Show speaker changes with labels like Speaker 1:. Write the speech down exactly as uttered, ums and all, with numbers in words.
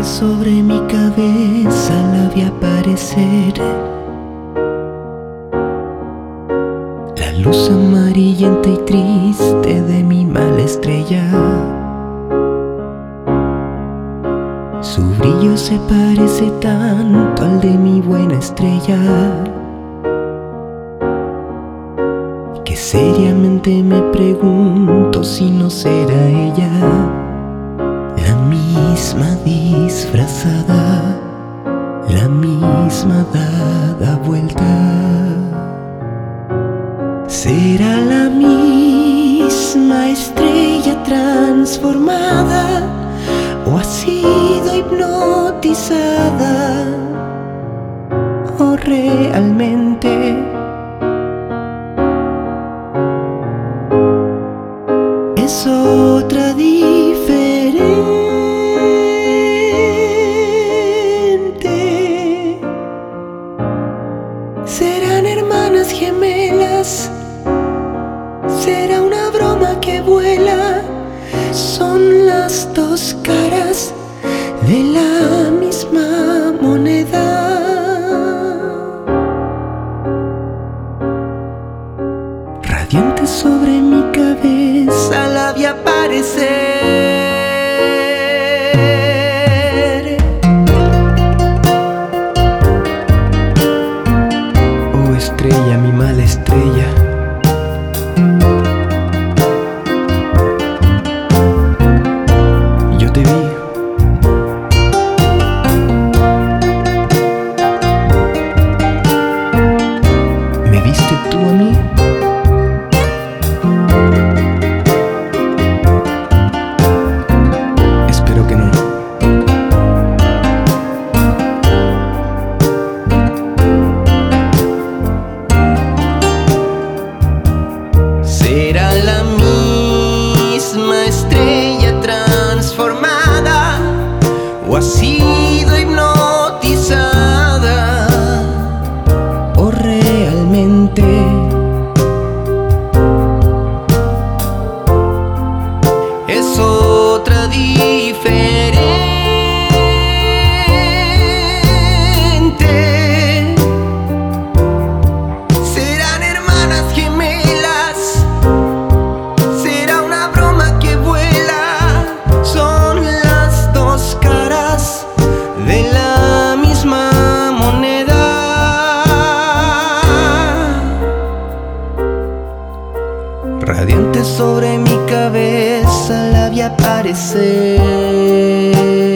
Speaker 1: Radiante sobre mi cabeza la vi aparecer, la luz amarillenta y triste de mi mala estrella. Su brillo se parece tanto al de mi buena estrella, que seriamente me pregunto si no será ella la misma disfrazada, la misma dada vuelta. ¿Será la misma estrella transformada o ha sido hipnotizada? ¿O realmente es otra diferente? ¿Serán hermanas gemelas? ¿Será una broma que vuela? Son las dos caras de la misma moneda. Radiante sobre mi cabeza la vi aparecer. Oh estrella, mi mala estrella, yo te vi. ¿Me viste tú a mí? Espero que no. ¿Será la misma estrella transformada o ha sido hipnotizada? ¿O realmente es otra diferente? ¿Serán hermanas gemelas? ¿Será una broma que vuela? Son las dos caras de la misma moneda. Radiante sobre mi cabeza la vi aparecer.